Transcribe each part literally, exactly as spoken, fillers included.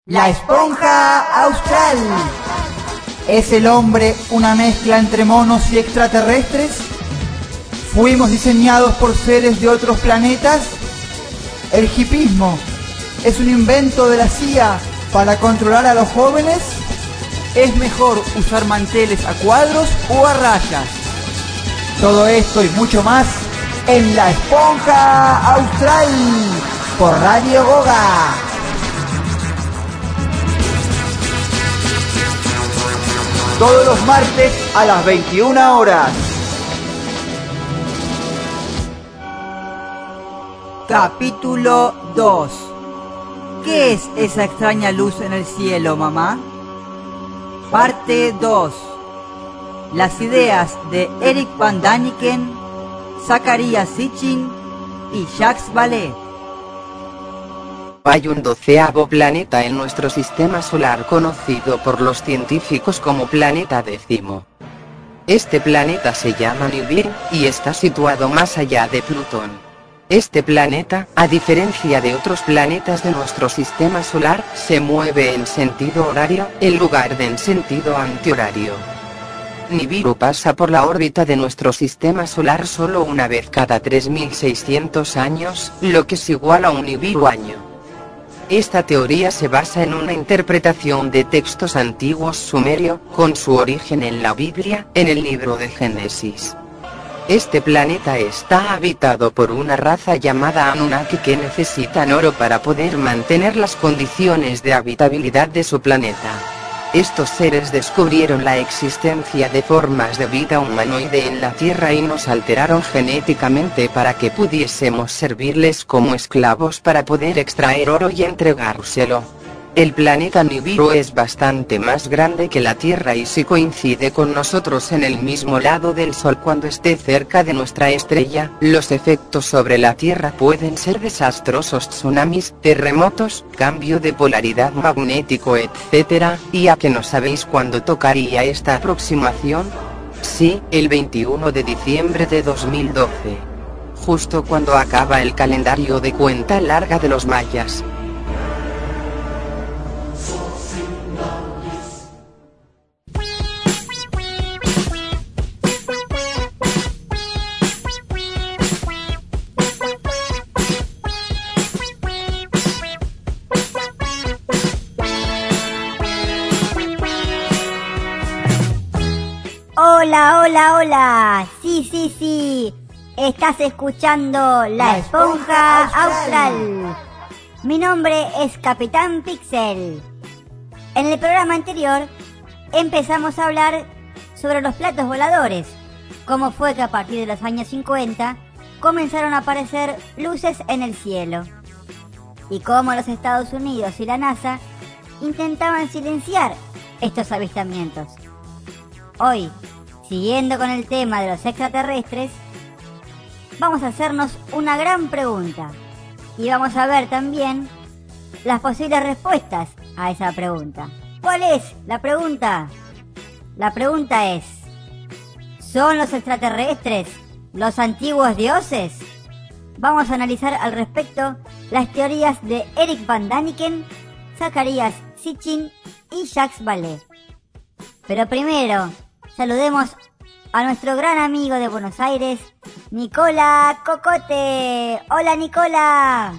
La esponja austral. ¿Es el hombre una mezcla entre monos y extraterrestres? ¿Fuimos diseñados por seres de otros planetas? ¿El hipismo es un invento de la C I A para controlar a los jóvenes? ¿Es mejor usar manteles a cuadros o a rayas? Todo esto y mucho más en La Esponja Austral por Radio Goga. Todos los martes a las veintiuna horas. Capítulo dos. ¿Qué es esa extraña luz en el cielo, mamá? Parte dos. Las ideas de Eric Van Daniken, Zacharias Sitchin y Jacques Vallée. Hay un doceavo planeta en nuestro sistema solar conocido por los científicos como planeta décimo. Este planeta se llama Nibiru y está situado más allá de Plutón. Este planeta, a diferencia de otros planetas de nuestro sistema solar, se mueve en sentido horario, en lugar de en sentido antihorario. Nibiru pasa por la órbita de nuestro sistema solar solo una vez cada tres mil seiscientos años, lo que es igual a un Nibiru año. Esta teoría se basa en una interpretación de textos antiguos sumerio, con su origen en la Biblia, en el libro de Génesis. Este planeta está habitado por una raza llamada Anunnaki que necesitan oro para poder mantener las condiciones de habitabilidad de su planeta. Estos seres descubrieron la existencia de formas de vida humanoide en la Tierra y nos alteraron genéticamente para que pudiésemos servirles como esclavos para poder extraer oro y entregárselo. El planeta Nibiru es bastante más grande que la Tierra y si coincide con nosotros en el mismo lado del Sol cuando esté cerca de nuestra estrella, los efectos sobre la Tierra pueden ser desastrosos: tsunamis, terremotos, cambio de polaridad magnético, etcétera. ¿Y a que no sabéis cuándo tocaría esta aproximación? Sí, el veintiuno de diciembre de dos mil doce. Justo cuando acaba el calendario de cuenta larga de los mayas. Hola, hola, hola. Sí, sí, sí. Estás escuchando La Esponja Austral. Mi nombre es Capitán Pixel. En el programa anterior empezamos a hablar sobre los platos voladores. Cómo fue que a partir de los años cincuenta comenzaron a aparecer luces en el cielo. Y cómo los Estados Unidos y la NASA intentaban silenciar estos avistamientos. Hoy, siguiendo con el tema de los extraterrestres, vamos a hacernos una gran pregunta y vamos a ver también las posibles respuestas a esa pregunta. ¿Cuál es la pregunta? La pregunta es: ¿son los extraterrestres los antiguos dioses? Vamos a analizar al respecto las teorías de Eric Van Daniken, Zacharias Sitchin y Jacques Vallée. Pero primero, saludemos a nuestro gran amigo de Buenos Aires, Nicola Cocote. Hola, Nicola.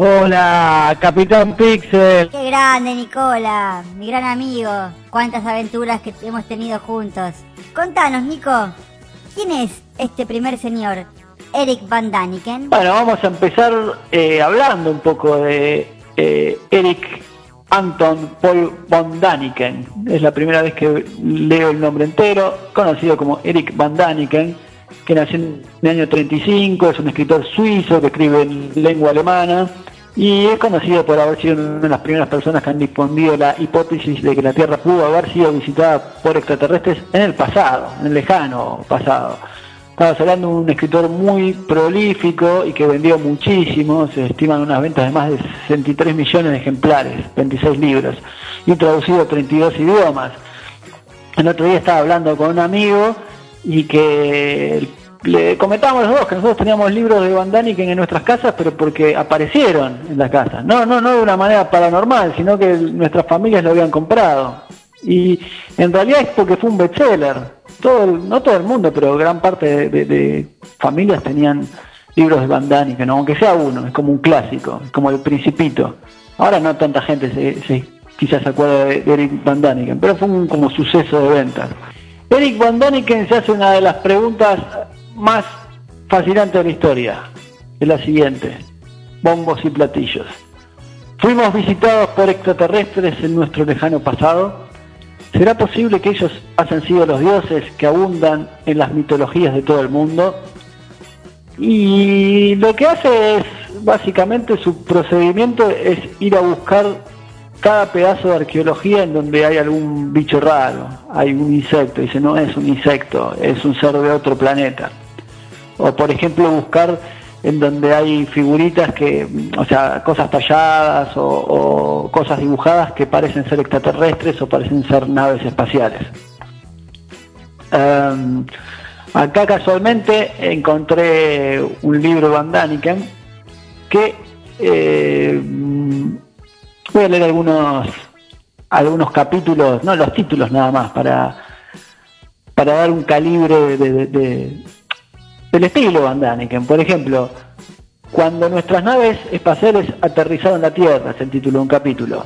Hola, Capitán Pixel. Qué grande, Nicola, mi gran amigo. Cuántas aventuras que hemos tenido juntos. Contanos, Nico, ¿quién es este primer señor, Eric Van Daniken? Bueno, vamos a empezar eh, hablando un poco de eh, Eric Anton Paul Van Daniken. Es la primera vez que leo el nombre entero. Conocido como Eric Van Daniken, que nació en el año treinta y cinco, es un escritor suizo que escribe en lengua alemana y es conocido por haber sido una de las primeras personas que han difundido la hipótesis de que la Tierra pudo haber sido visitada por extraterrestres en el pasado, en el lejano pasado. Estamos hablando de un escritor muy prolífico y que vendió muchísimo. Se estiman unas ventas de más de sesenta y tres millones de ejemplares, veintiséis libros, y traducido a treinta y dos idiomas. El otro día estaba hablando con un amigo y que le comentábamos los dos que nosotros teníamos libros de Van Daniken en nuestras casas, pero porque aparecieron en las casas. No, no, no de una manera paranormal, sino que nuestras familias lo habían comprado. Y en realidad es porque fue un bestseller. Todo el, no todo el mundo, pero gran parte de, de, de familias tenían libros de Van Daniken, ¿no? Aunque sea uno, es como un clásico, es como El Principito. Ahora no tanta gente se, se quizás se acuerda de, de Eric Van Daniken, pero fue un como suceso de ventas. Eric Van Daniken se hace una de las preguntas más fascinantes de la historia. Es la siguiente: bombos y platillos. ¿Fuimos visitados por extraterrestres en nuestro lejano pasado? ¿Será posible que ellos hayan sido los dioses que abundan en las mitologías de todo el mundo? Y lo que hace es, básicamente, su procedimiento es ir a buscar cada pedazo de arqueología en donde hay algún bicho raro, hay un insecto, dice no es un insecto, es un ser de otro planeta. O por ejemplo buscar en donde hay figuritas que, o sea, cosas talladas o, o cosas dibujadas que parecen ser extraterrestres o parecen ser naves espaciales. Um, acá casualmente encontré un libro de Van Daniken que eh, voy a leer algunos algunos capítulos, no los títulos nada más, para para dar un calibre de, de, de, del estilo Van Daniken. Por ejemplo, cuando nuestras naves espaciales aterrizaron en la Tierra, es el título de un capítulo.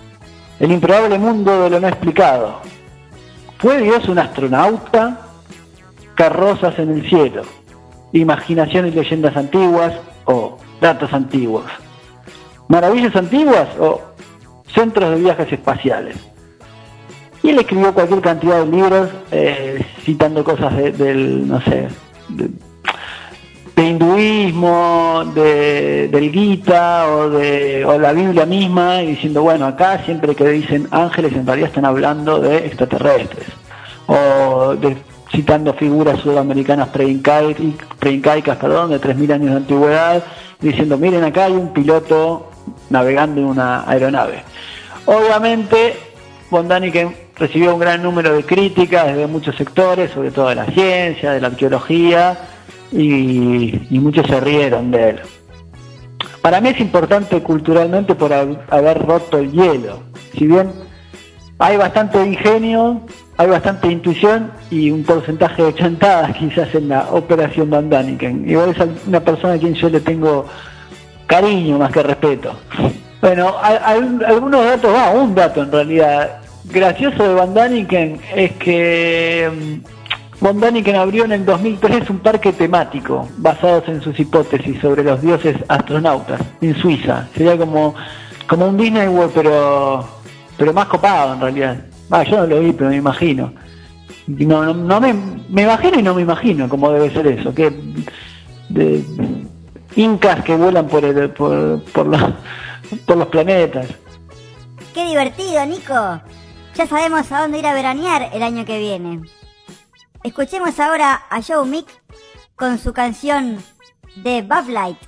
El improbable mundo de lo no explicado. ¿Fue Dios un astronauta? Carrozas en el cielo. Imaginación y leyendas antiguas o datos antiguos. Maravillas antiguas o centros de viajes espaciales. Y él escribió cualquier cantidad de libros eh, citando cosas de, del, no sé, de, de hinduismo, de, del Gita o de o la Biblia misma, y diciendo, bueno, acá siempre que dicen ángeles en realidad están hablando de extraterrestres. O de, citando figuras sudamericanas preincaicas, preincaicas perdón, de tres mil años de antigüedad, diciendo, miren, acá hay un piloto navegando en una aeronave. Obviamente, Van Daniken recibió un gran número de críticas desde muchos sectores, sobre todo de la ciencia, de la arqueología, y, y muchos se rieron de él. Para mí es importante culturalmente por haber roto el hielo. Si bien hay bastante ingenio, hay bastante intuición y un porcentaje de chantadas quizás en la operación Van Daniken. Igual es una persona a quien yo le tengo cariño más que respeto. Bueno, hay, hay algunos datos, ah, un dato en realidad gracioso de Van Daniken es que Van Daniken abrió en el dos mil tres un parque temático basados en sus hipótesis sobre los dioses astronautas en Suiza. Sería como, como un Disney World, pero, pero más copado en realidad. Ah, yo no lo vi, pero me imagino. No, no, no me, me imagino y no me imagino cómo debe ser eso. Que de, incas que vuelan por, el, por, por, los, por los planetas. ¡Qué divertido, Nico! Ya sabemos a dónde ir a veranear el año que viene. Escuchemos ahora a Joe Meek con su canción The Bud Light.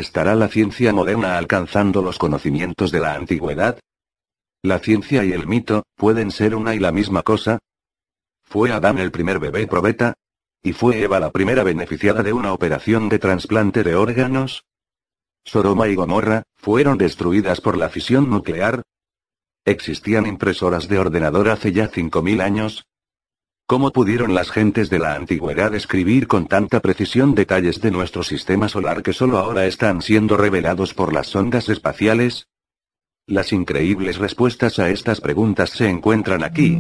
¿Estará la ciencia moderna alcanzando los conocimientos de la antigüedad? ¿La ciencia y el mito pueden ser una y la misma cosa? ¿Fue Adán el primer bebé probeta? ¿Y fue Eva la primera beneficiada de una operación de trasplante de órganos? ¿Sodoma y Gomorra fueron destruidas por la fisión nuclear? ¿Existían impresoras de ordenador hace ya cinco mil años? ¿Cómo pudieron las gentes de la antigüedad escribir con tanta precisión detalles de nuestro sistema solar que solo ahora están siendo revelados por las sondas espaciales? Las increíbles respuestas a estas preguntas se encuentran aquí.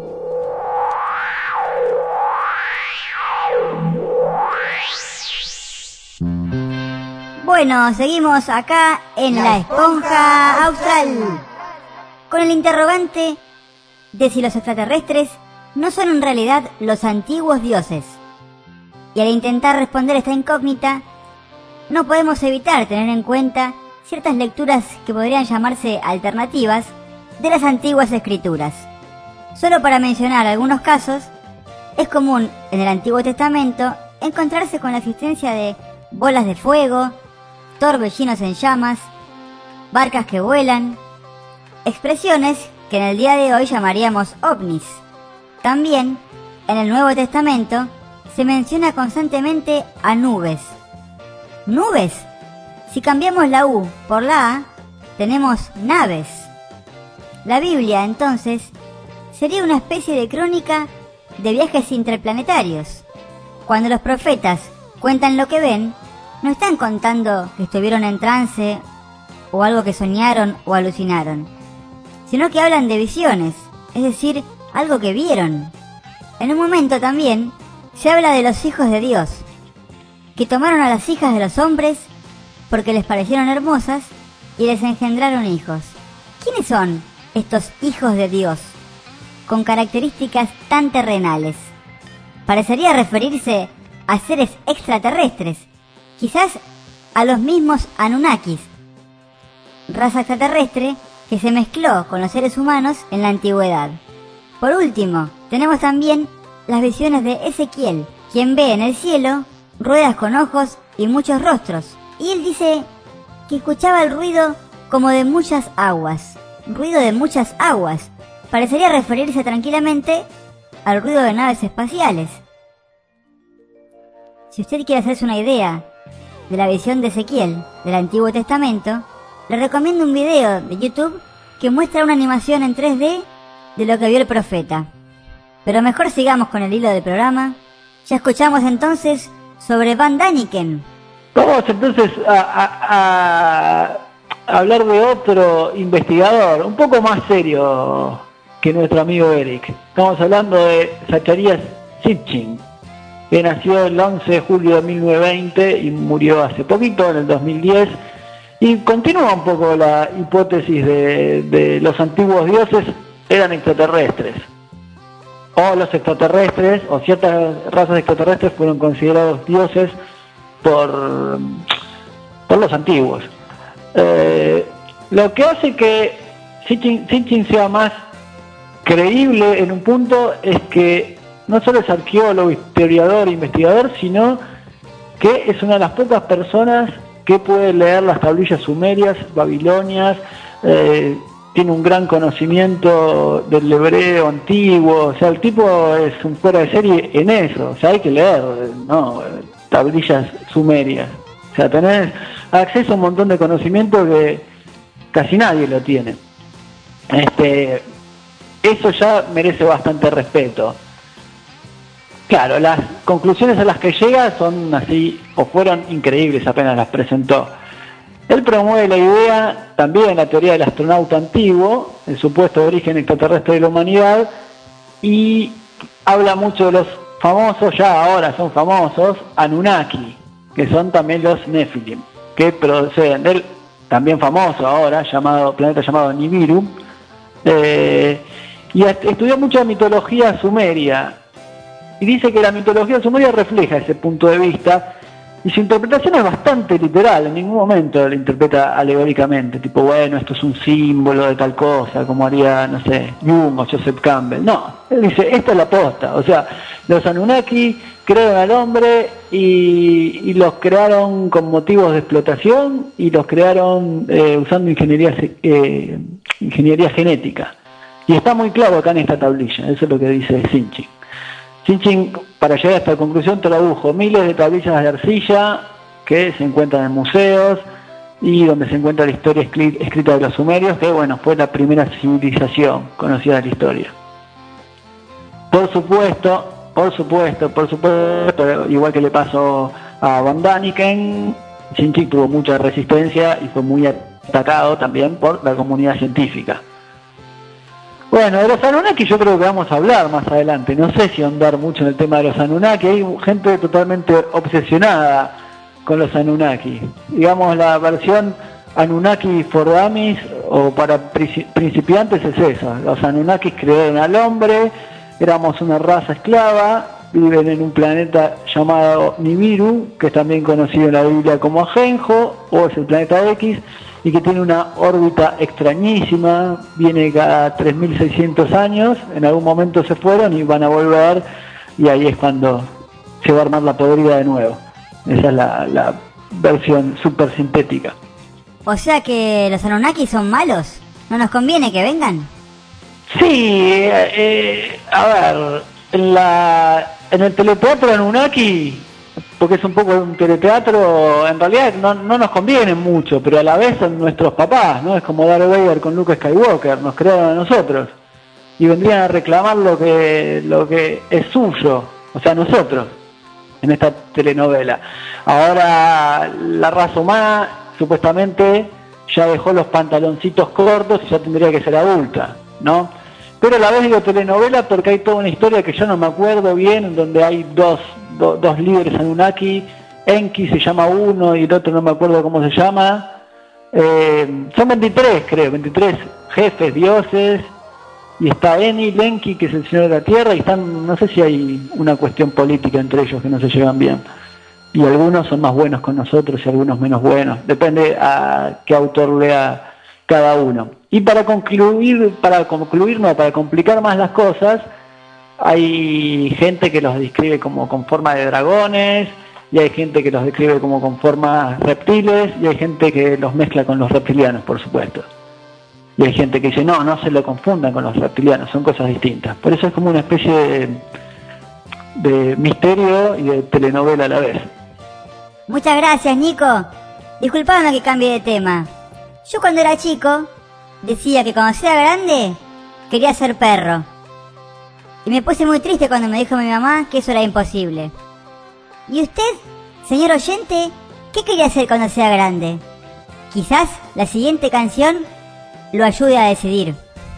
Bueno, seguimos acá en La Esponja Austral, con el interrogante de si los extraterrestres no son en realidad los antiguos dioses. Y al intentar responder esta incógnita, no podemos evitar tener en cuenta ciertas lecturas que podrían llamarse alternativas de las antiguas escrituras. Solo para mencionar algunos casos, es común en el Antiguo Testamento encontrarse con la existencia de bolas de fuego, torbellinos en llamas, barcas que vuelan, expresiones que en el día de hoy llamaríamos ovnis. También, en el Nuevo Testamento, se menciona constantemente a nubes. ¿Nubes? Si cambiamos la U por la A, tenemos naves. La Biblia, entonces, sería una especie de crónica de viajes interplanetarios. Cuando los profetas cuentan lo que ven, no están contando que estuvieron en trance o algo que soñaron o alucinaron, sino que hablan de visiones, es decir, algo que vieron. En un momento también se habla de los hijos de Dios, que tomaron a las hijas de los hombres porque les parecieron hermosas y les engendraron hijos. ¿Quiénes son estos hijos de Dios, con características tan terrenales? Parecería referirse a seres extraterrestres, quizás a los mismos Anunnakis, raza extraterrestre que se mezcló con los seres humanos en la antigüedad. Por último, tenemos también las visiones de Ezequiel, quien ve en el cielo ruedas con ojos y muchos rostros, y él dice que escuchaba el ruido como de muchas aguas. Ruido de muchas aguas. Parecería referirse tranquilamente al ruido de naves espaciales. Si usted quiere hacerse una idea de la visión de Ezequiel del Antiguo Testamento, le recomiendo un video de YouTube que muestra una animación en tres D de lo que vio el profeta. Pero mejor sigamos con el hilo del programa. Ya escuchamos entonces sobre Van Daniken. Vamos entonces a, a, a hablar de otro investigador, un poco más serio que nuestro amigo Eric. Estamos hablando de Zacharias Sitchin, que nació el once de julio de mil novecientos veinte y murió hace poquito, en el dos mil diez, y continúa un poco la hipótesis de, de los antiguos dioses eran extraterrestres, o los extraterrestres, o ciertas razas extraterrestres fueron considerados dioses por, por los antiguos. Eh, lo que hace que Sitchin, Sitchin sea más creíble en un punto es que no solo es arqueólogo, historiador, investigador, sino que es una de las pocas personas que puede leer las tablillas sumerias, babilonias, eh, tiene un gran conocimiento del hebreo antiguo, o sea, el tipo es un fuera de serie en eso, o sea, hay que leer, ¿no? Tablillas sumerias, o sea, tener acceso a un montón de conocimiento que casi nadie lo tiene. Este, eso ya merece bastante respeto. Claro, las conclusiones a las que llega son así, o fueron increíbles apenas las presentó. Él promueve la idea, también la teoría del astronauta antiguo, el supuesto origen extraterrestre de la humanidad, y habla mucho de los famosos, ya ahora son famosos, Anunnaki, que son también los Nephilim, que proceden del también famoso ahora, llamado planeta llamado Nibiru, eh, y estudió mucha mitología sumeria, y dice que la mitología sumeria refleja ese punto de vista, Y su interpretación es bastante literal, en ningún momento lo interpreta alegóricamente, tipo, bueno, esto es un símbolo de tal cosa, como haría, no sé, Jung o Joseph Campbell. No, él dice, esta es la posta. O sea, los Anunnaki crearon al hombre y, y los crearon con motivos de explotación y los crearon eh, usando ingeniería, eh, ingeniería genética. Y está muy claro acá en esta tablilla, eso es lo que dice Sitchin. Sitchin, para llegar a esta conclusión, tradujo miles de tablillas de arcilla que se encuentran en museos y donde se encuentra la historia escrita de los sumerios, que bueno, fue la primera civilización conocida de la historia. Por supuesto, por supuesto, por supuesto, igual que le pasó a Von Daniken, Sitchin tuvo mucha resistencia y fue muy atacado también por la comunidad científica. Bueno, de los Anunnaki yo creo que vamos a hablar más adelante. No sé si ahondar mucho en el tema de los Anunnaki. Hay gente totalmente obsesionada con los Anunnaki. Digamos, la versión Anunnaki for Dummies o para principiantes es esa. Los Anunnakis crearon al hombre, éramos una raza esclava, viven en un planeta llamado Nibiru, que es también conocido en la Biblia como Ajenjo, o es el planeta X, y que tiene una órbita extrañísima, viene cada tres mil seiscientos años, en algún momento se fueron y van a volver, y ahí es cuando se va a armar la podrida de nuevo. Esa es la, la versión súper sintética. O sea que los Anunnaki son malos, ¿no nos conviene que vengan? Sí, eh, a ver, en, la, en el teleteatro Anunnaki, porque es un poco un teleteatro, en realidad no, no nos conviene mucho, pero a la vez son nuestros papás, ¿no? Es como Darth Vader con Luke Skywalker, nos crearon a nosotros y vendrían a reclamar lo que lo que es suyo, o sea, nosotros, en esta telenovela. Ahora la raza humana supuestamente ya dejó los pantaloncitos cortos y ya tendría que ser adulta, ¿no? Pero a la vez digo telenovela porque hay toda una historia que yo no me acuerdo bien, donde hay dos Do, dos líderes Anunnaki, Enki se llama uno y el otro no me acuerdo cómo se llama, eh, son veintitrés creo, veintitrés jefes, dioses, y está Enil, Enki, que es el señor de la tierra, y están, no sé si hay una cuestión política entre ellos que no se llevan bien, y algunos son más buenos con nosotros y algunos menos buenos, depende a qué autor lea cada uno. Y para concluir, para concluir no, para complicar más las cosas, hay gente que los describe como con forma de dragones, y hay gente que los describe como con formas reptiles, y hay gente que los mezcla con los reptilianos, por supuesto. Y hay gente que dice, no, no se lo confundan con los reptilianos, son cosas distintas. Por eso es como una especie de, de misterio y de telenovela a la vez. Muchas gracias, Nico. Disculpame que cambie de tema. Yo cuando era chico, decía que cuando sea grande, quería ser perro. Y me puse muy triste cuando me dijo mi mamá que eso era imposible. ¿Y usted, señor oyente, qué quería hacer cuando sea grande? Quizás la siguiente canción lo ayude a decidir.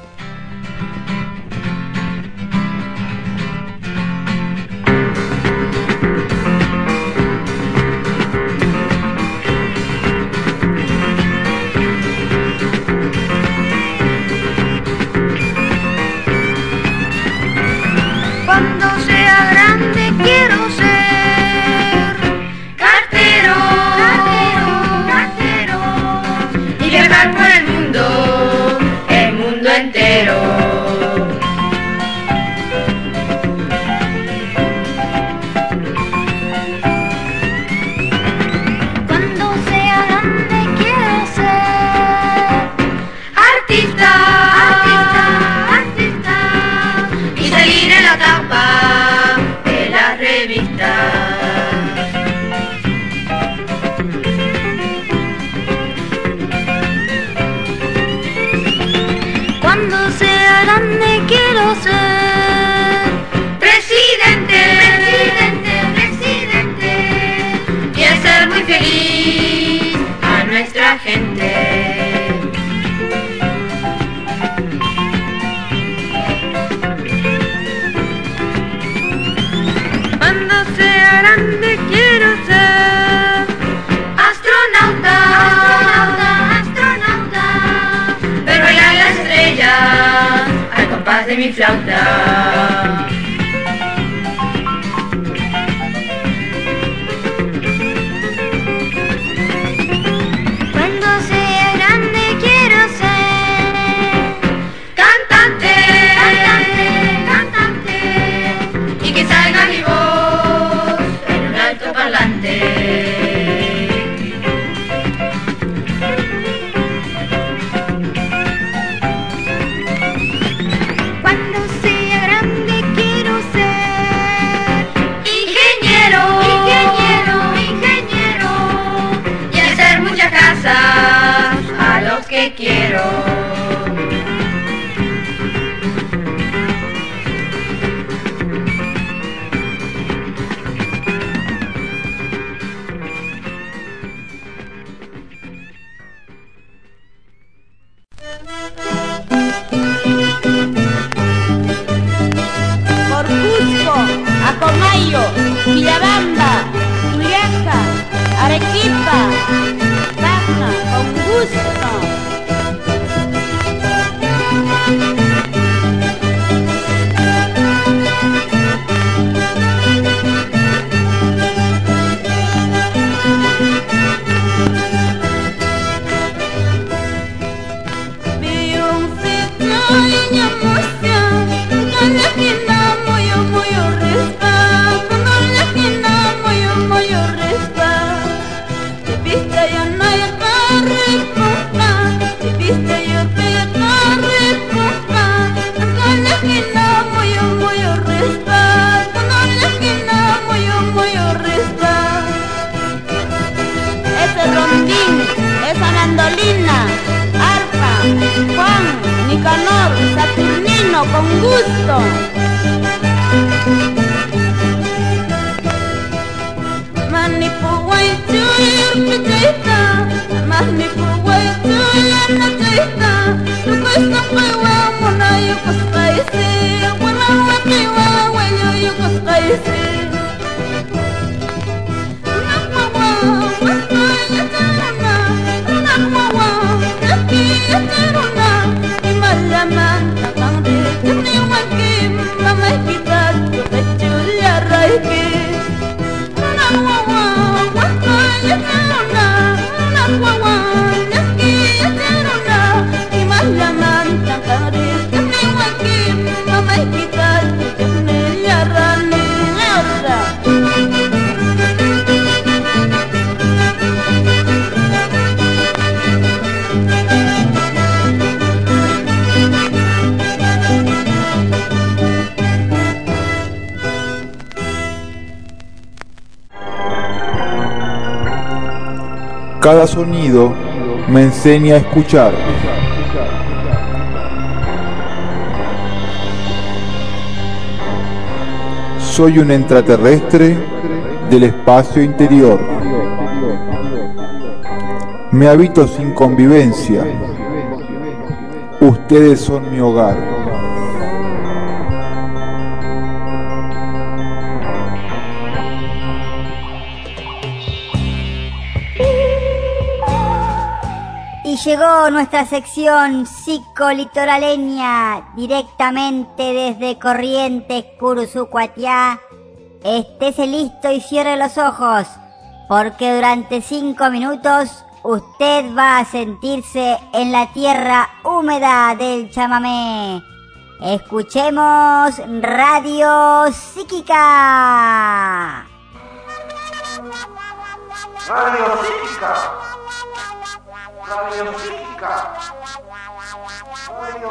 Cuando sea grande quiero ser presidente, presidente, presidente, y hacer muy feliz a nuestra gente. Cuando sea grande quiero ser astronauta, astronauta, astronauta, ver bailar las estrellas al compás de mi flauta. con gusto. Manipu wai chuyir pichita, manipu wai chuyir na chita. Yukos na kaiwa muna yukos kaisi, wala wakiwa wayo yukos kaisi. Nakmawa, wakaya taruna, nakmawa, nakiya taruna. Imalaman nakang dikin ni wakim, mamay kita yukos chulia raiki. Cada sonido me enseña a escuchar. Soy un extraterrestre del espacio interior. Me habito sin convivencia. Ustedes son mi hogar. Y llegó nuestra sección psicolitoraleña directamente desde Corrientes, Cursucuatiá. Estése listo y cierre los ojos, porque durante cinco minutos usted va a sentirse en la tierra húmeda del chamamé. Escuchemos Radio Psíquica. Radio Psíquica. Radio Psíquica. Radio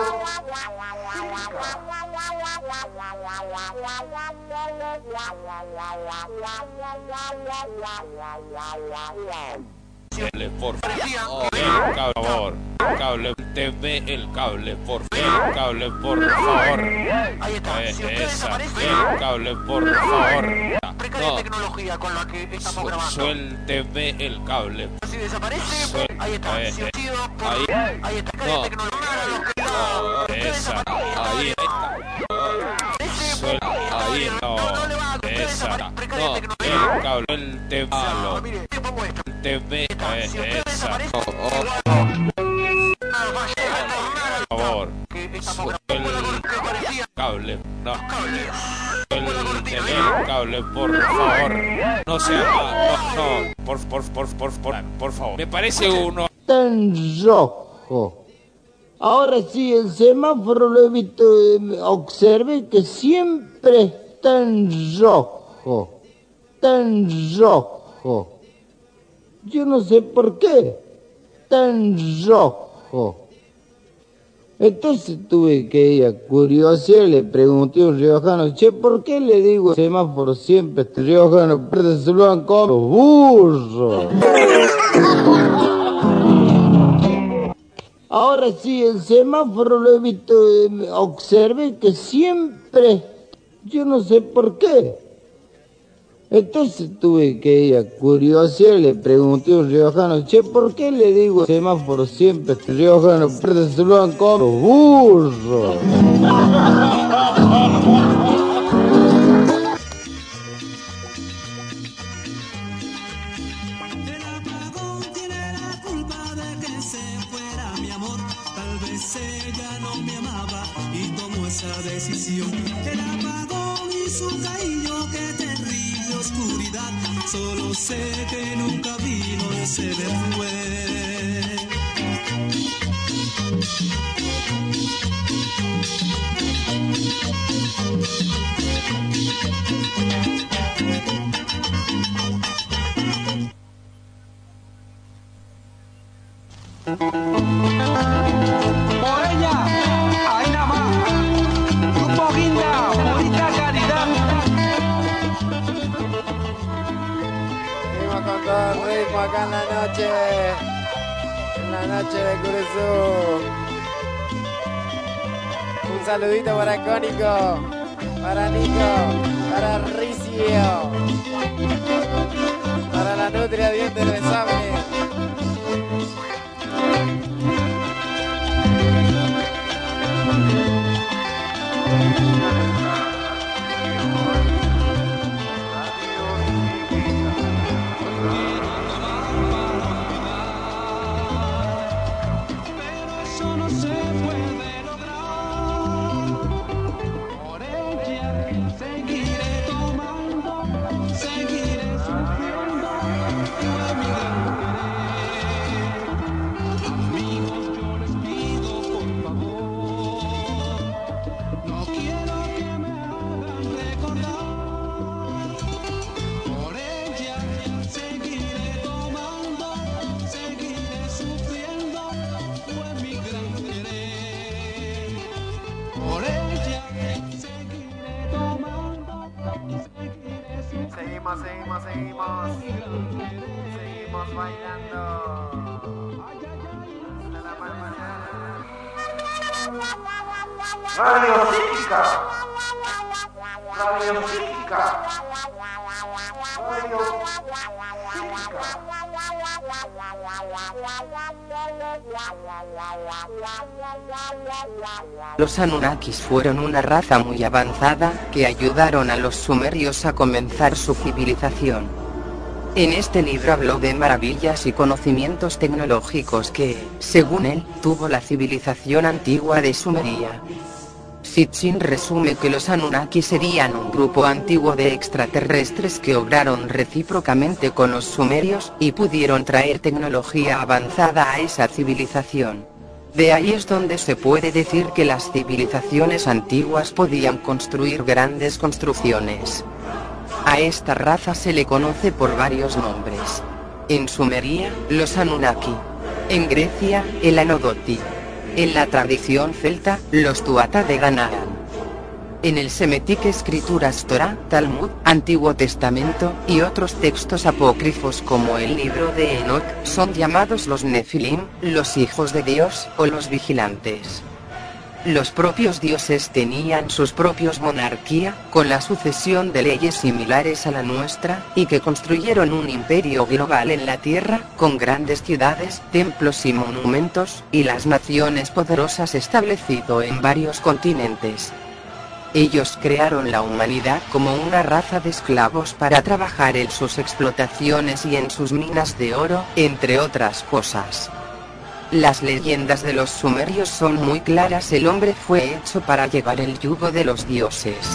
Cable, por favor, el cable, cable, T V, el cable, por el cable, por favor. Ahí está. Eh, Si usted esa, desaparece, el cable, por favor. precária No. tecnología con la que estamos grabando. Suélteme el cable. Si desaparece, Suel- ahí está. eh, Si eh, sido por... ahí. ahí está. Precária No. tecnología a los que Oh, la... usted esa, desaparece. ahí está. Oh, suel- ahí no, esa, no, el cable, el te malo. Mire, te pongo esto. T V, eh, Si usted esa, desaparece, oh, oh, por favor. que estamos El grabando que parecía cable, no. cables. El, el cable, por favor. No sea, no, no, por, por, por, por, por, por favor. Me parece uno. Está en rojo. Ahora sí, el semáforo lo he visto, eh, observe que siempre está en rojo. Está en rojo. Yo no sé por qué. Está en rojo. Entonces tuve que ir a curiosear, le pregunté a un riojano, che, ¿por qué le digo semáforo siempre este riojano? Pero se lo han como burro. Ahora sí, el semáforo lo he visto, eh, observe que siempre, yo no sé por qué. Entonces tuve que ir a curiosear, le pregunté a un riojano, che, ¿por qué le digo semáforo siempre este riojano? Pero se lo han como burro. Decisión, el apagón y su cariño, qué terrible oscuridad. Solo sé que nunca vino y se me fue. Por ella, ahí nada más. Grupo Guinda, bonita caridad. Seguimos con todo el ritmo acá en la noche. En la noche de Curuzú. Un saludito para Cónico, para Nico, para Ricio, para la nutria dientes de sable. Seguimos, seguimos, seguimos. Seguimos bailando. Hasta la mañana. Radio Psíquica. Radio Psíquica. Radio Psíquica. Los Anunnakis fueron una raza muy avanzada, que ayudaron a los sumerios a comenzar su civilización. En este libro habló de maravillas y conocimientos tecnológicos que, según él, tuvo la civilización antigua de Sumeria. Sitchin resume que los Anunnaki serían un grupo antiguo de extraterrestres que obraron recíprocamente con los sumerios, y pudieron traer tecnología avanzada a esa civilización. De ahí es donde se puede decir que las civilizaciones antiguas podían construir grandes construcciones. A esta raza se le conoce por varios nombres. En Sumeria, los Anunnaki. En Grecia, el Anodoti. En la tradición celta, los Tuatha de Danann. En el Semitic escrituras Torah, Talmud, Antiguo Testamento, y otros textos apócrifos como el libro de Enoch, son llamados los Nefilim, los hijos de Dios, o los vigilantes. Los propios dioses tenían sus propios monarquía, con la sucesión de leyes similares a la nuestra, y que construyeron un imperio global en la tierra, con grandes ciudades, templos y monumentos, y las naciones poderosas establecido en varios continentes. Ellos crearon la humanidad como una raza de esclavos para trabajar en sus explotaciones y en sus minas de oro, entre otras cosas. Las leyendas de los sumerios son muy claras: el hombre fue hecho para llevar el yugo de los dioses.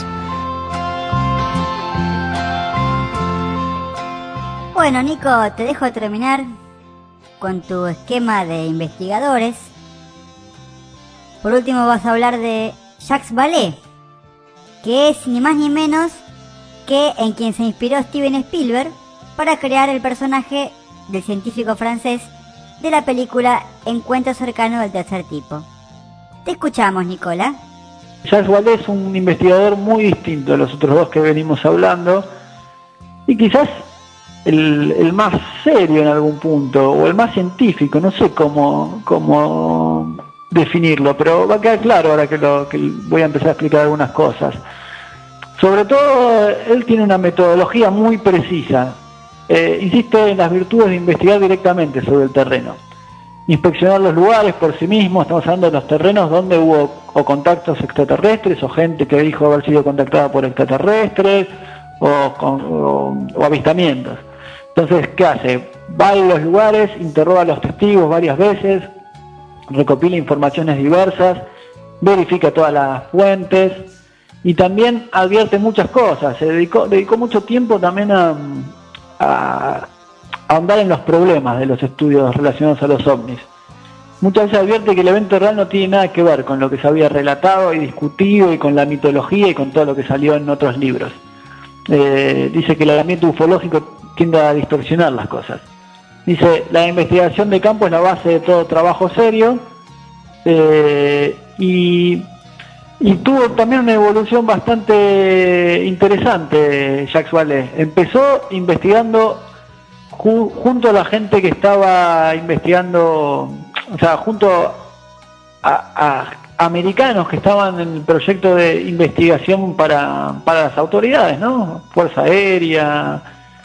Bueno, Nico, te dejo terminar con tu esquema de investigadores. Por último vas a hablar de Jacques Vallée, que es ni más ni menos que en quien se inspiró Steven Spielberg para crear el personaje del científico francés de la película Encuentro cercano del tercer tipo. Te escuchamos, Nicola. Jacques Vallée es un investigador muy distinto de los otros dos que venimos hablando, y quizás el, el más serio en algún punto, o el más científico, no sé cómo, cómo definirlo, pero va a quedar claro ahora que, lo, que voy a empezar a explicar algunas cosas. Sobre todo, él tiene una metodología muy precisa. Eh, insiste en las virtudes de investigar directamente sobre el terreno, inspeccionar los lugares por sí mismo. Estamos hablando de los terrenos donde hubo o contactos extraterrestres, o gente que dijo haber sido contactada por extraterrestres, o, con, o, o avistamientos. Entonces, ¿qué hace? Va a los lugares, interroga a los testigos varias veces, recopila informaciones diversas, verifica todas las fuentes, y también advierte muchas cosas. Se dedicó, dedicó mucho tiempo también a A, a ahondar en los problemas de los estudios relacionados a los ovnis. Muchas veces advierte que el evento real no tiene nada que ver con lo que se había relatado y discutido, y con la mitología y con todo lo que salió en otros libros. Eh, dice que el aislamiento ufológico tiende a distorsionar las cosas. Dice, la investigación de campo es la base de todo trabajo serio, eh, y, y tuvo también una evolución bastante interesante Jacques Vallée. Empezó investigando ju, junto a la gente que estaba investigando, o sea, junto a, a americanos que estaban en el proyecto de investigación para, para las autoridades, ¿no? Fuerza Aérea,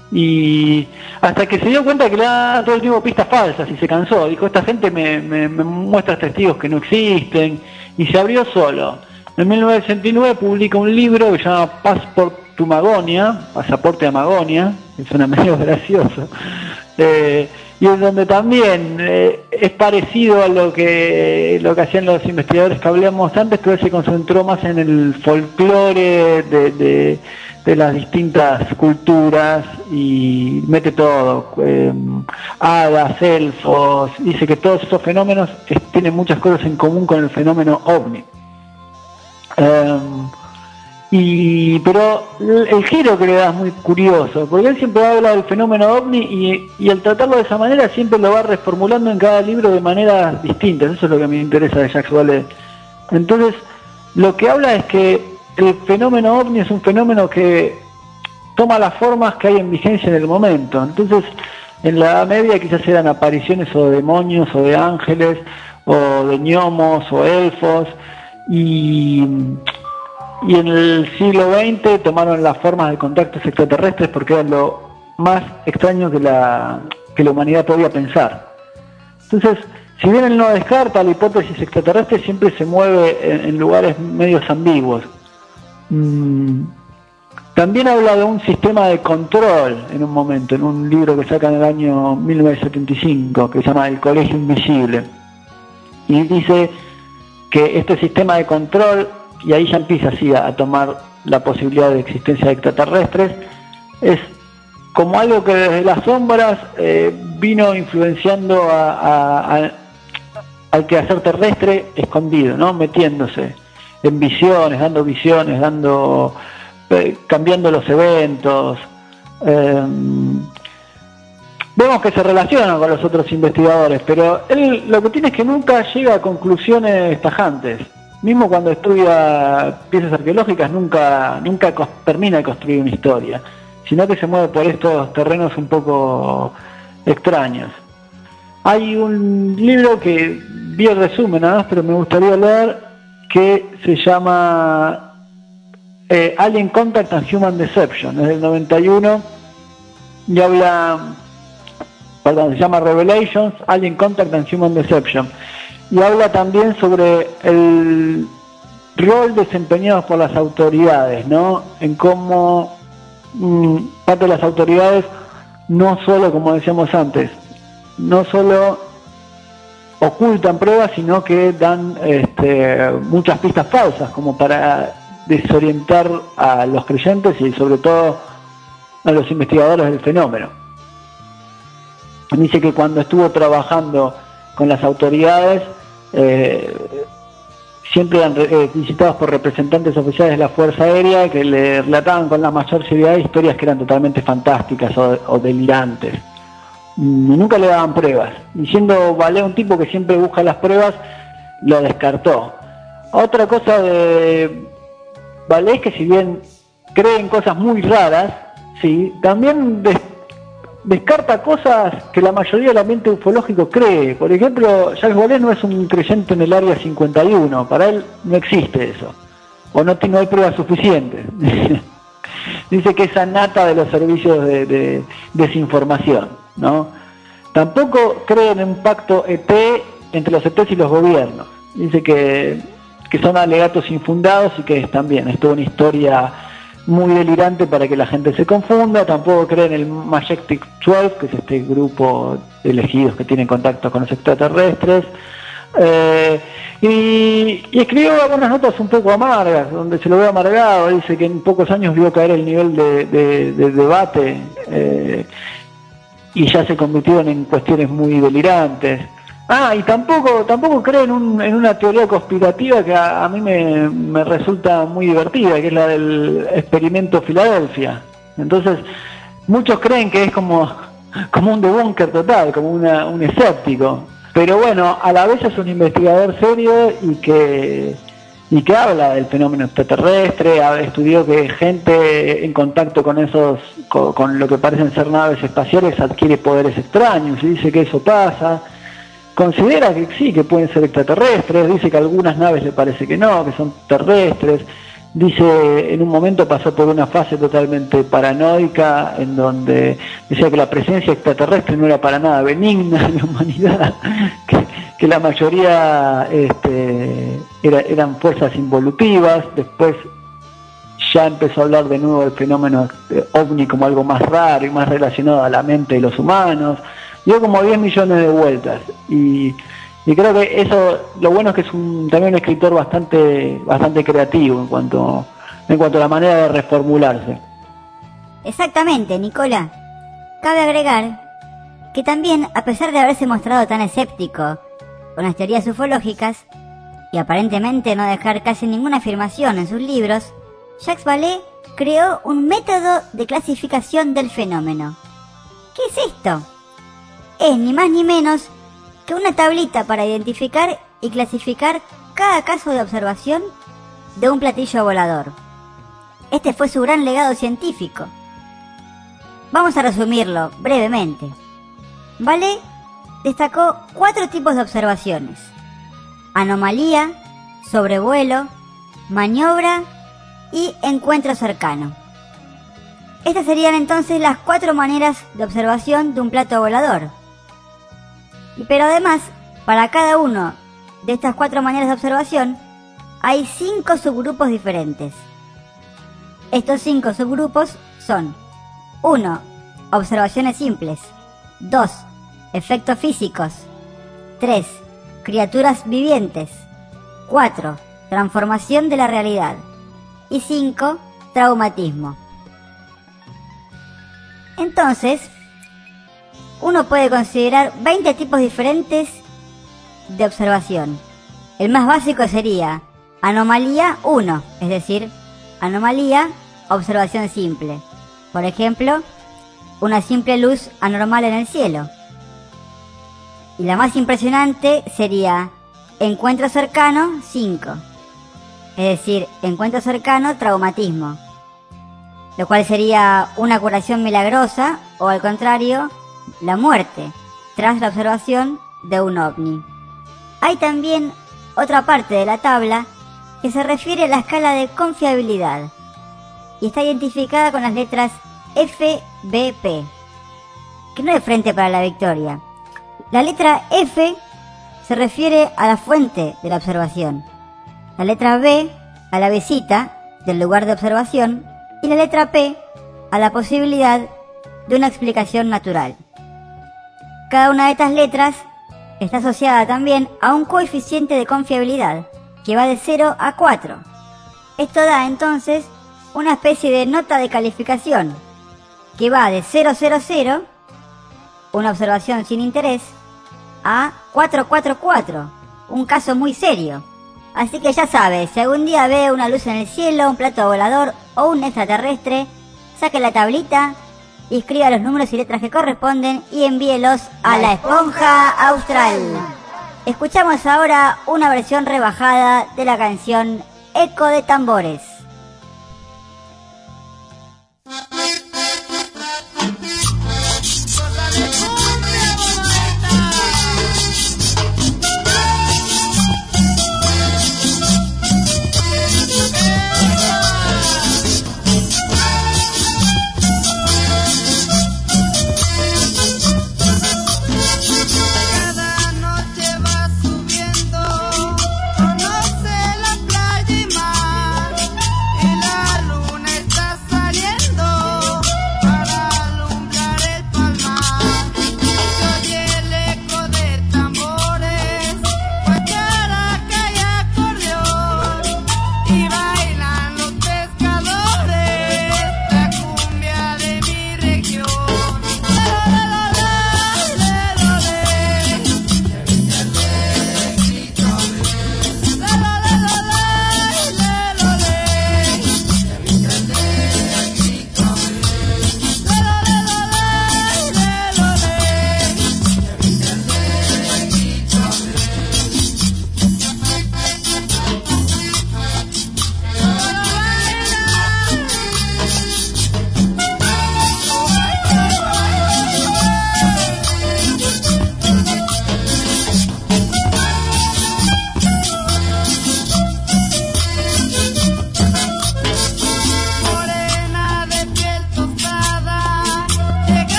y hasta que se dio cuenta que le daba todo el tiempo pistas falsas y se cansó. Dijo, esta gente me, me, me muestra testigos que no existen, y se abrió solo. En mil novecientos sesenta y nueve publica un libro que se llama Passport to Magonia, Pasaporte a Magonia, que suena medio gracioso, eh, y es donde también eh, es parecido a lo que lo que hacían los investigadores que hablamos antes, pero él se concentró más en el folclore de, de, de las distintas culturas y mete todo, eh, hadas, elfos, dice que todos esos fenómenos es, tienen muchas cosas en común con el fenómeno ovni. Eh, Y, pero el giro que le da es muy curioso, porque él siempre habla del fenómeno ovni y, y al tratarlo de esa manera siempre lo va reformulando en cada libro de maneras distintas. Eso es lo que me interesa de Jacques Vallée. Entonces, lo que habla es que el fenómeno ovni es un fenómeno que toma las formas que hay en vigencia en el momento. Entonces, en la Edad Media quizás eran apariciones o de demonios o de ángeles o de gnomos o elfos, y... Y en el siglo veinte tomaron las formas de contactos extraterrestres porque era lo más extraño que la, que la humanidad podía pensar. Entonces, si bien él no descarta la hipótesis extraterrestre, siempre se mueve en, en lugares medios ambiguos. Mm, también habla de un sistema de control en un momento, en un libro que saca en el año mil novecientos setenta y cinco, que se llama El Colegio Invisible. Y dice que este sistema de control, y ahí ya empieza así a, a tomar la posibilidad de existencia de extraterrestres, es como algo que desde las sombras eh, vino influenciando a, a, a, al quehacer terrestre escondido, ¿no? Metiéndose en visiones, dando visiones, dando eh, cambiando los eventos. Eh, vemos que se relacionan con los otros investigadores, pero él lo que tiene es que nunca llega a conclusiones tajantes. Mismo cuando estudia piezas arqueológicas nunca nunca termina de construir una historia, sino que se mueve por estos terrenos un poco extraños. Hay un libro que vi el resumen nada más, pero me gustaría leer, que se llama eh, Alien Contact and Human Deception, es del noventa y uno, y habla, perdón, se llama Revelations, Alien Contact and Human Deception. Y habla también sobre el rol desempeñado por las autoridades, ¿no? En cómo mmm, parte de las autoridades no solo, como decíamos antes, no solo ocultan pruebas, sino que dan este, muchas pistas falsas, como para desorientar a los creyentes y sobre todo a los investigadores del fenómeno. Dice que cuando estuvo trabajando con las autoridades, eh, siempre eran eh, visitados por representantes oficiales de la Fuerza Aérea que le relataban con la mayor seriedad historias que eran totalmente fantásticas o, o delirantes, y nunca le daban pruebas, y siendo Vallée un tipo que siempre busca las pruebas, lo descartó. Otra cosa de Vallée es que si bien cree en cosas muy raras, sí, también des descarta cosas que la mayoría del ambiente ufológico cree. Por ejemplo, Jacques Vallée no es un creyente en el Área cincuenta y uno, para él no existe eso, o no, no hay pruebas suficientes. Dice que es nata de los servicios de, de desinformación, ¿no? Tampoco cree en un pacto E T entre los E Ts y los gobiernos. Dice que, que son alegatos infundados y que es, también es toda una historia muy delirante para que la gente se confunda. Tampoco cree en el Majestic doce, que es este grupo de elegidos que tienen contacto con los extraterrestres. Eh, y, y escribió algunas notas un poco amargas, donde se lo ve amargado. Dice que en pocos años vio caer el nivel de, de, de debate eh, y ya se convirtieron en cuestiones muy delirantes. Ah, y tampoco tampoco cree en, un, en una teoría conspirativa que a, a mí me, me resulta muy divertida, que es la del experimento Filadelfia. Entonces, muchos creen que es como, como un debunker total, como una, un escéptico. Pero bueno, a la vez es un investigador serio y que, y que habla del fenómeno extraterrestre, ha estudiado que gente en contacto con esos, con, con lo que parecen ser naves espaciales adquiere poderes extraños, y dice que eso pasa. considera que sí, que pueden ser extraterrestres, dice que a algunas naves le parece que no, que son terrestres, dice en un momento pasó por una fase totalmente paranoica en donde decía que la presencia extraterrestre no era para nada benigna en la humanidad, que, que la mayoría este, era, eran fuerzas involutivas. Después ya empezó a hablar de nuevo del fenómeno ovni como algo más raro y más relacionado a la mente de los humanos. Dio como diez millones de vueltas y, y creo que eso, lo bueno es que es un, también un escritor bastante bastante creativo en cuanto en cuanto a la manera de reformularse. Exactamente, Nicola. Cabe agregar que también, a pesar de haberse mostrado tan escéptico con las teorías ufológicas y aparentemente no dejar casi ninguna afirmación en sus libros, Jacques Vallée creó un método de clasificación del fenómeno. ¿Qué es esto? Es ni más ni menos que una tablita para identificar y clasificar cada caso de observación de un platillo volador. Este fue su gran legado científico. Vamos a resumirlo brevemente. Vallée destacó cuatro tipos de observaciones: anomalía, sobrevuelo, maniobra y encuentro cercano. Estas serían entonces las cuatro maneras de observación de un plato volador. Pero además, para cada uno de estas cuatro maneras de observación, hay cinco subgrupos diferentes. Estos cinco subgrupos son: uno. Observaciones simples. dos. Efectos físicos. tres. Criaturas vivientes. cuatro. Transformación de la realidad. Y cinco. Traumatismo. Entonces, uno puede considerar veinte tipos diferentes de observación. El más básico sería anomalía uno, es decir, anomalía, observación simple. Por ejemplo, una simple luz anormal en el cielo. Y la más impresionante sería encuentro cercano cinco, es decir, encuentro cercano, traumatismo, lo cual sería una curación milagrosa o, al contrario, la muerte tras la observación de un ovni. Hay también otra parte de la tabla que se refiere a la escala de confiabilidad y está identificada con las letras F B P, que no es frente para la victoria. La letra F se refiere a la fuente de la observación, la letra B a la visita del lugar de observación y la letra P a la posibilidad de una explicación natural. Cada una de estas letras está asociada también a un coeficiente de confiabilidad que va de cero a cuatro. Esto da entonces una especie de nota de calificación que va de cero cero cero, una observación sin interés, a cuatro cuatro cuatro, un caso muy serio. Así que ya sabes, si algún día ve una luz en el cielo, un plato volador o un extraterrestre, saque la tablita y escriba los números y letras que corresponden y envíelos a la Esponja Austral. Escuchamos ahora una versión rebajada de la canción Eco de Tambores. Conoce la playa y mar.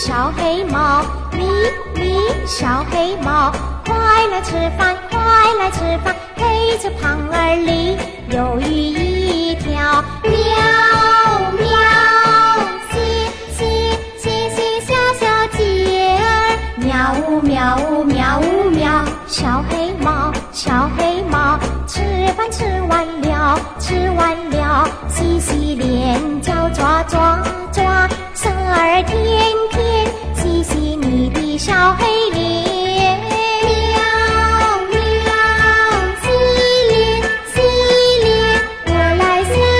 小黑猫，咪咪小黑猫，快来吃饭，快来吃饭，陪着胖儿里有鱼一条，喵喵，嘻嘻嘻嘻小小鸡儿，喵呜喵呜喵呜喵，小黑猫，小黑猫，吃饭吃完了，吃完了，洗洗脸，脚抓抓抓，生儿天天洗洗你的小黑脸，喵喵，洗脸洗脸，我来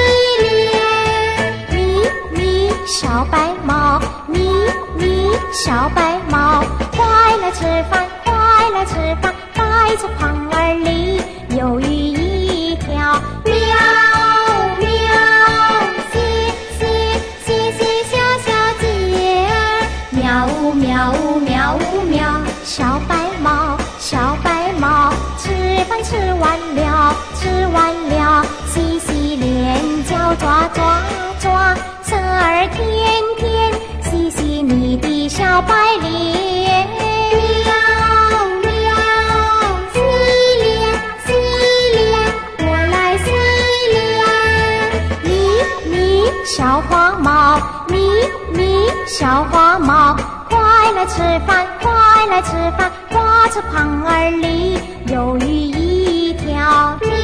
洗脸，咪咪小白猫，咪咪小白猫，快来吃饭，快来吃饭，带着胖儿里有鱼一条，喵喵，嘻嘻嘻嘻小小鸡儿，喵呜喵呜喵呜喵，小白猫，小白猫，吃饭吃完了，吃完了，洗洗脸，脚抓抓抓，生儿天天洗洗你的小白脸，喵喵，洗脸洗脸，我来洗脸，咪咪小花猫，咪咪小花猫，快来吃饭，快来吃饭，抓着胖儿里有鱼一条，喵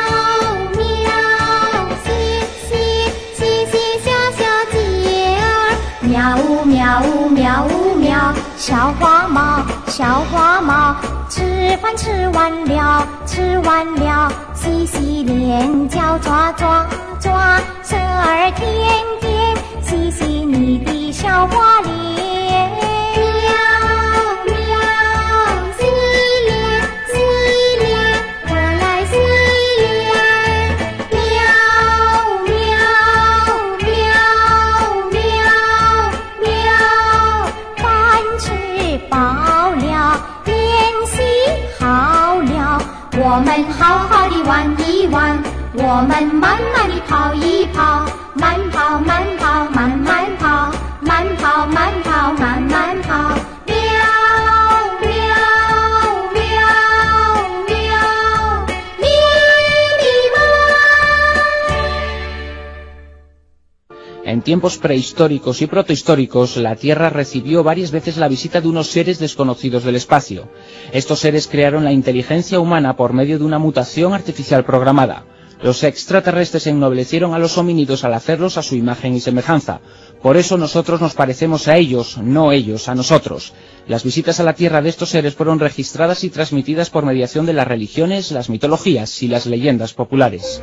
喵，嘻嘻嘻嘻小小鸡儿，喵呜喵呜喵呜喵，小花猫，小花猫，吃饭吃完了，吃完了，洗洗脸，脚抓抓抓，生儿天天洗洗你的小花脸，喵喵，洗脸洗脸，我来洗脸，喵喵喵喵喵，饭吃饱了，脸洗好了，我们好好的玩一玩，我们慢慢地跑一跑，慢跑慢跑慢慢跑，慢跑慢跑慢慢跑，喵喵喵喵咪咪咪。 En tiempos prehistóricos y protohistóricos, la Tierra recibió varias veces la visita de unos seres desconocidos del espacio. Estos seres crearon la inteligencia humana por medio de una mutación artificial programada. Los extraterrestres ennoblecieron a los homínidos al hacerlos a su imagen y semejanza. Por eso nosotros nos parecemos a ellos, no ellos a nosotros. Las visitas a la Tierra de estos seres fueron registradas y transmitidas por mediación de las religiones, las mitologías y las leyendas populares.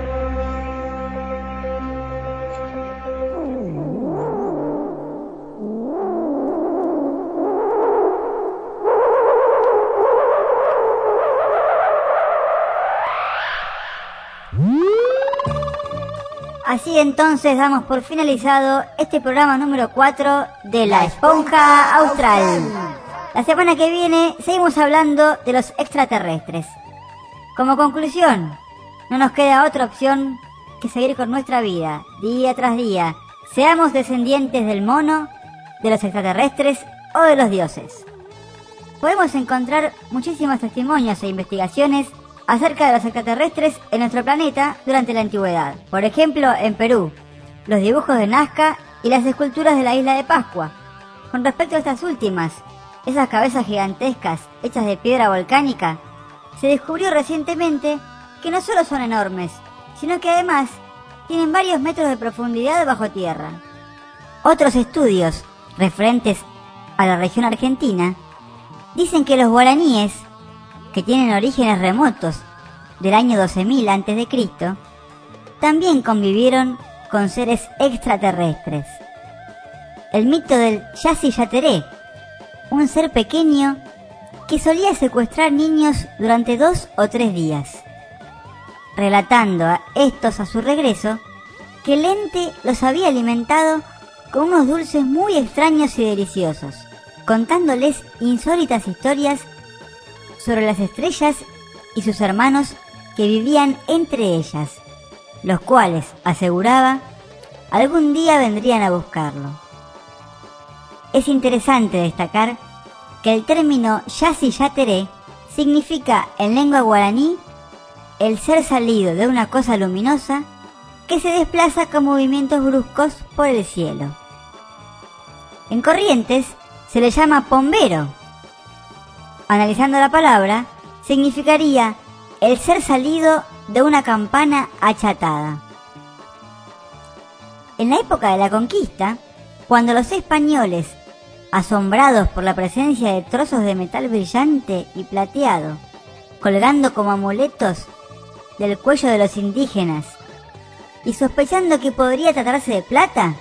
Así entonces damos por finalizado este programa número cuatro de La Esponja Austral. La semana que viene seguimos hablando de los extraterrestres. Como conclusión, no nos queda otra opción que seguir con nuestra vida, día tras día. Seamos descendientes del mono, de los extraterrestres o de los dioses. Podemos encontrar muchísimos testimonios e investigaciones acerca de los extraterrestres en nuestro planeta durante la antigüedad. Por ejemplo, en Perú, los dibujos de Nazca y las esculturas de la isla de Pascua. Con respecto a estas últimas, esas cabezas gigantescas hechas de piedra volcánica, se descubrió recientemente que no solo son enormes, sino que además tienen varios metros de profundidad bajo tierra. Otros estudios referentes a la región argentina dicen que los guaraníes, que tienen orígenes remotos del año doce mil antes de Cristo, también convivieron con seres extraterrestres. El mito del Yassi Yateré, un ser pequeño que solía secuestrar niños durante dos o tres días, relatando a estos a su regreso que el ente los había alimentado con unos dulces muy extraños y deliciosos, contándoles insólitas historias sobre las estrellas y sus hermanos que vivían entre ellas, los cuales, aseguraba, algún día vendrían a buscarlo. es interesante destacar que el término Yassi Yateré significa en lengua guaraní el ser salido de una cosa luminosa que se desplaza con movimientos bruscos por el cielo. En Corrientes se le llama pombero. Analizando la palabra, significaría el ser salido de una campana achatada. En la época de la conquista, cuando los españoles, asombrados por la presencia de trozos de metal brillante y plateado, colgando como amuletos del cuello de los indígenas, y sospechando que podría tratarse de plata,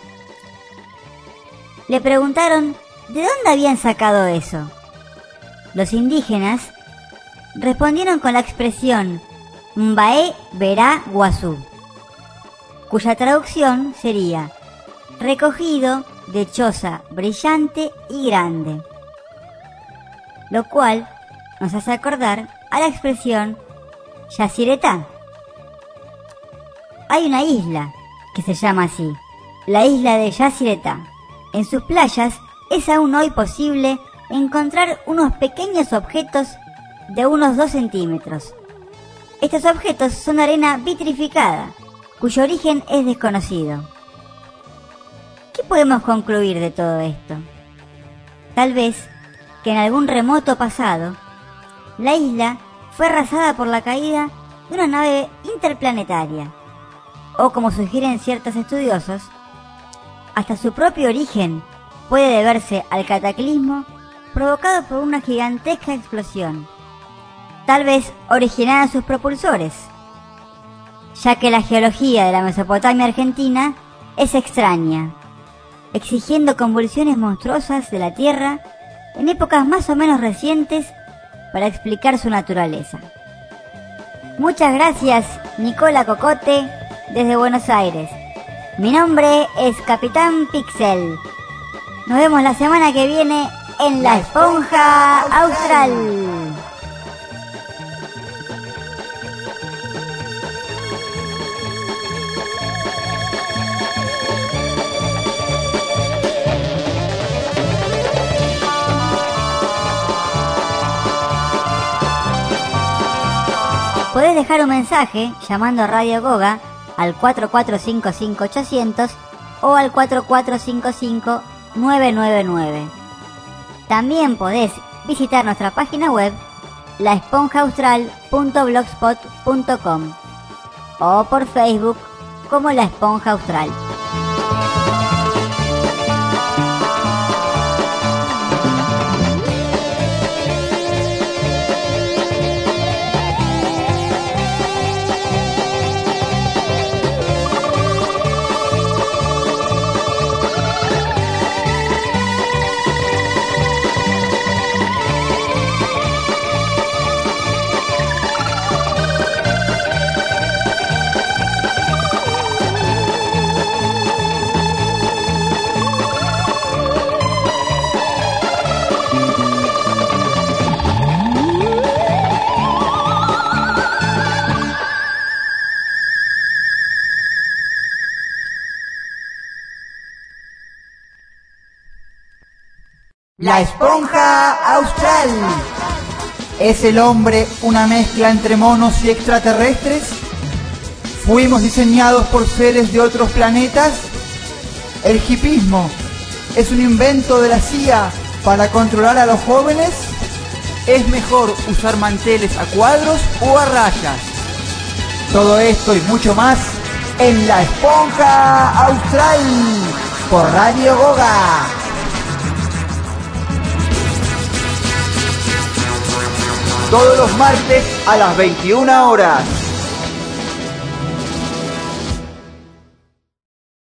le preguntaron de dónde habían sacado eso. Los indígenas respondieron con la expresión Mbae Verá Guazú, cuya traducción sería recogido de choza brillante y grande, lo cual nos hace acordar a la expresión Yacyretá. Hay una isla que se llama así, la isla de Yacyretá. En sus playas es aún hoy posible encontrar unos pequeños objetos de unos dos centímetros. Estos objetos son arena vitrificada, cuyo origen es desconocido. ¿Qué podemos concluir de todo esto? Tal vez que en algún remoto pasado, la isla fue arrasada por la caída de una nave interplanetaria, o como sugieren ciertos estudiosos, hasta su propio origen puede deberse al cataclismo provocado por una gigantesca explosión, tal vez originada en sus propulsores, ya que la geología de la Mesopotamia argentina es extraña, exigiendo convulsiones monstruosas de la Tierra en épocas más o menos recientes para explicar su naturaleza. Muchas gracias, Nicola Cocote, desde Buenos Aires. Mi nombre es Capitán Pixel. Nos vemos la semana que viene en La Esponja Austral. Podés dejar un mensaje llamando a Radio Goga al cuatro cuatro cinco cinco ochocientos o al cuatro cuatro cinco cinco nueve nueve nueve. También podés visitar nuestra página web la esponja austral punto blogspot punto com o por Facebook como La Esponja Austral. La Esponja Austral. ¿Es el hombre una mezcla entre monos y extraterrestres? ¿Fuimos diseñados por seres de otros planetas? ¿El hipismo es un invento de la C I A para controlar a los jóvenes? ¿Es mejor usar manteles a cuadros o a rayas? Todo esto y mucho más en La Esponja Austral por Radio Goga. Todos los martes a las veintiuna horas.